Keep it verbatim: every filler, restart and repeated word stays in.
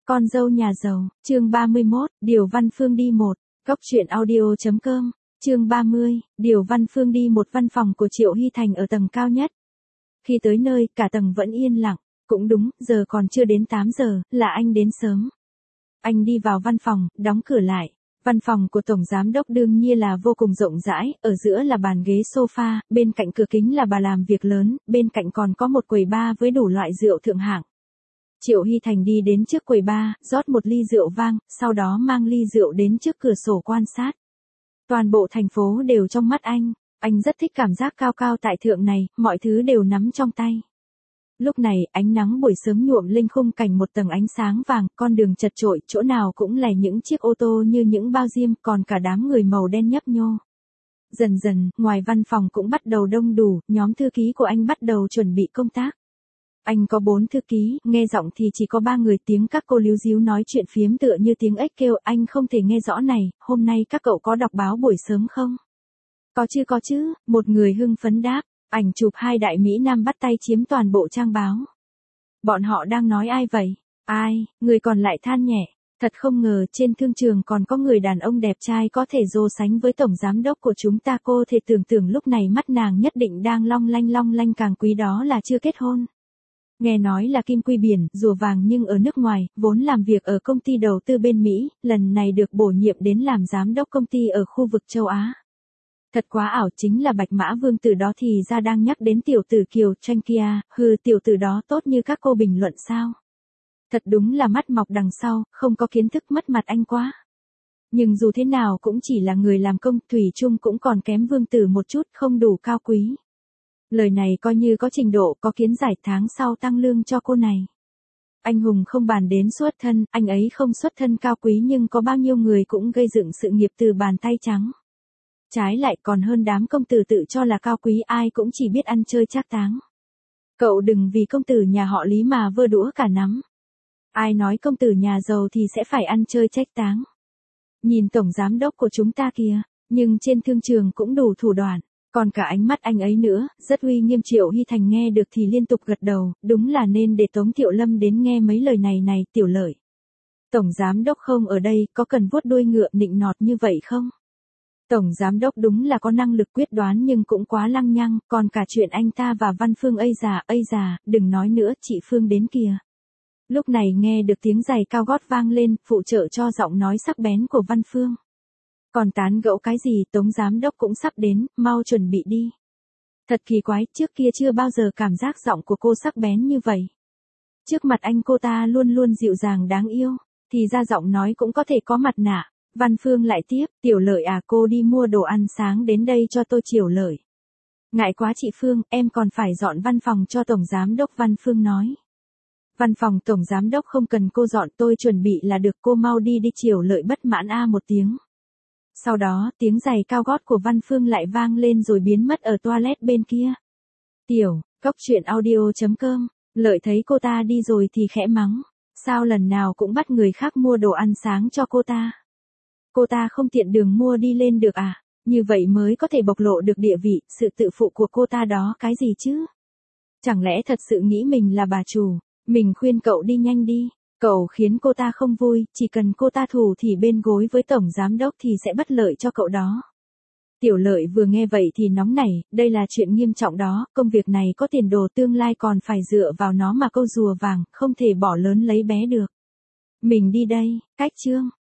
Con dâu nhà giàu, chương ba mươi mốt, Điều Văn Phương đi một, Cốc truyện audio chấm com, chương ba mươi, Điều Văn Phương đi một. Văn phòng của Triệu Hy Thành ở tầng cao nhất. Khi tới nơi, cả tầng vẫn yên lặng, cũng đúng, giờ còn chưa đến tám giờ, là anh đến sớm. Anh đi vào văn phòng, đóng cửa lại. Văn phòng của Tổng Giám Đốc đương nhiên là vô cùng rộng rãi, ở giữa là bàn ghế sofa, bên cạnh cửa kính là bà làm việc lớn, bên cạnh còn có một quầy bar với đủ loại rượu thượng hạng. Triệu Hy Thành đi đến trước quầy bar, rót một ly rượu vang, sau đó mang ly rượu đến trước cửa sổ quan sát. Toàn bộ thành phố đều trong mắt anh, anh rất thích cảm giác cao cao tại thượng này, mọi thứ đều nắm trong tay. Lúc này, ánh nắng buổi sớm nhuộm lên khung cảnh một tầng ánh sáng vàng, con đường chật chội, chỗ nào cũng là những chiếc ô tô như những bao diêm, còn cả đám người màu đen nhấp nhô. Dần dần, ngoài văn phòng cũng bắt đầu đông đủ, nhóm thư ký của anh bắt đầu chuẩn bị công tác. Anh có bốn thư ký, nghe giọng thì chỉ có ba người, tiếng các cô líu díu nói chuyện phiếm tựa như tiếng ếch kêu, anh không thể nghe rõ này, hôm nay các cậu có đọc báo buổi sớm không? Có chứ có chứ, một người hưng phấn đáp, ảnh chụp hai đại Mỹ Nam bắt tay chiếm toàn bộ trang báo. Bọn họ đang nói ai vậy? Ai? Người còn lại than nhẹ, thật không ngờ trên thương trường còn có người đàn ông đẹp trai có thể so sánh với Tổng Giám Đốc của chúng ta, cô thể tưởng tượng lúc này mắt nàng nhất định đang long lanh long lanh, càng quý đó là chưa kết hôn. Nghe nói là kim quy biển, rùa vàng nhưng ở nước ngoài, vốn làm việc ở công ty đầu tư bên Mỹ, lần này được bổ nhiệm đến làm giám đốc công ty ở khu vực châu Á. Thật quá ảo, chính là Bạch Mã Vương tử đó thì ra đang nhắc đến tiểu tử Kiều Tranh kia, hừ, tiểu tử đó tốt như các cô bình luận sao? Thật đúng là mắt mọc đằng sau, không có kiến thức, mất mặt anh quá. Nhưng dù thế nào cũng chỉ là người làm công, thủy chung cũng còn kém vương tử một chút, không đủ cao quý. Lời này coi như có trình độ, có kiến giải, tháng sau tăng lương cho cô này. Anh hùng không bàn đến xuất thân, anh ấy không xuất thân cao quý nhưng có bao nhiêu người cũng gây dựng sự nghiệp từ bàn tay trắng. Trái lại còn hơn đám công tử tự cho là cao quý, ai cũng chỉ biết ăn chơi trác táng. Cậu đừng vì công tử nhà họ Lý mà vơ đũa cả nắm. Ai nói công tử nhà giàu thì sẽ phải ăn chơi trách táng. Nhìn Tổng Giám Đốc của chúng ta kìa, nhưng trên thương trường cũng đủ thủ đoạn. Còn cả ánh mắt anh ấy nữa, rất uy nghiêm. Triệu Hy Thành nghe được thì liên tục gật đầu, đúng là nên để Tống Tiểu Lâm đến nghe mấy lời này này. Tiểu Lợi, Tổng Giám Đốc không ở đây, có cần vuốt đuôi ngựa nịnh nọt như vậy không? Tổng Giám Đốc đúng là có năng lực quyết đoán nhưng cũng quá lăng nhăng, còn cả chuyện anh ta và Văn Phương, ây già, ây già, đừng nói nữa, chị Phương đến kìa. Lúc này nghe được tiếng giày cao gót vang lên, phụ trợ cho giọng nói sắc bén của Văn Phương. Còn tán gẫu cái gì, Tống Giám Đốc cũng sắp đến, mau chuẩn bị đi. Thật kỳ quái, trước kia chưa bao giờ cảm giác giọng của cô sắc bén như vậy. Trước mặt anh cô ta luôn luôn dịu dàng đáng yêu, thì ra giọng nói cũng có thể có mặt nạ. Văn Phương lại tiếp, Tiểu Lợi à, cô đi mua đồ ăn sáng đến đây cho tôi. Tiểu Lợi, ngại quá chị Phương, em còn phải dọn văn phòng cho Tổng Giám Đốc. Văn Phương nói, văn phòng Tổng Giám Đốc không cần cô dọn, tôi chuẩn bị là được, cô mau đi đi. Tiểu Lợi bất mãn a một tiếng. Sau đó, tiếng giày cao gót của Văn Phương lại vang lên rồi biến mất ở toilet bên kia. Tiểu, Cốc truyện audio chấm com, Lợi thấy cô ta đi rồi thì khẽ mắng. Sao lần nào cũng bắt người khác mua đồ ăn sáng cho cô ta? Cô ta không tiện đường mua đi lên được à? Như vậy mới có thể bộc lộ được địa vị, sự tự phụ của cô ta đó cái gì chứ? Chẳng lẽ thật sự nghĩ mình là bà chủ? Mình khuyên cậu đi nhanh đi. Cậu khiến cô ta không vui, chỉ cần cô ta thủ thì bên gối với Tổng Giám Đốc thì sẽ bất lợi cho cậu đó. Tiểu Lợi vừa nghe vậy thì nóng nảy, đây là chuyện nghiêm trọng đó, công việc này có tiền đồ, tương lai còn phải dựa vào nó mà câu rùa vàng, không thể bỏ lớn lấy bé được. Mình đi đây, cách chương.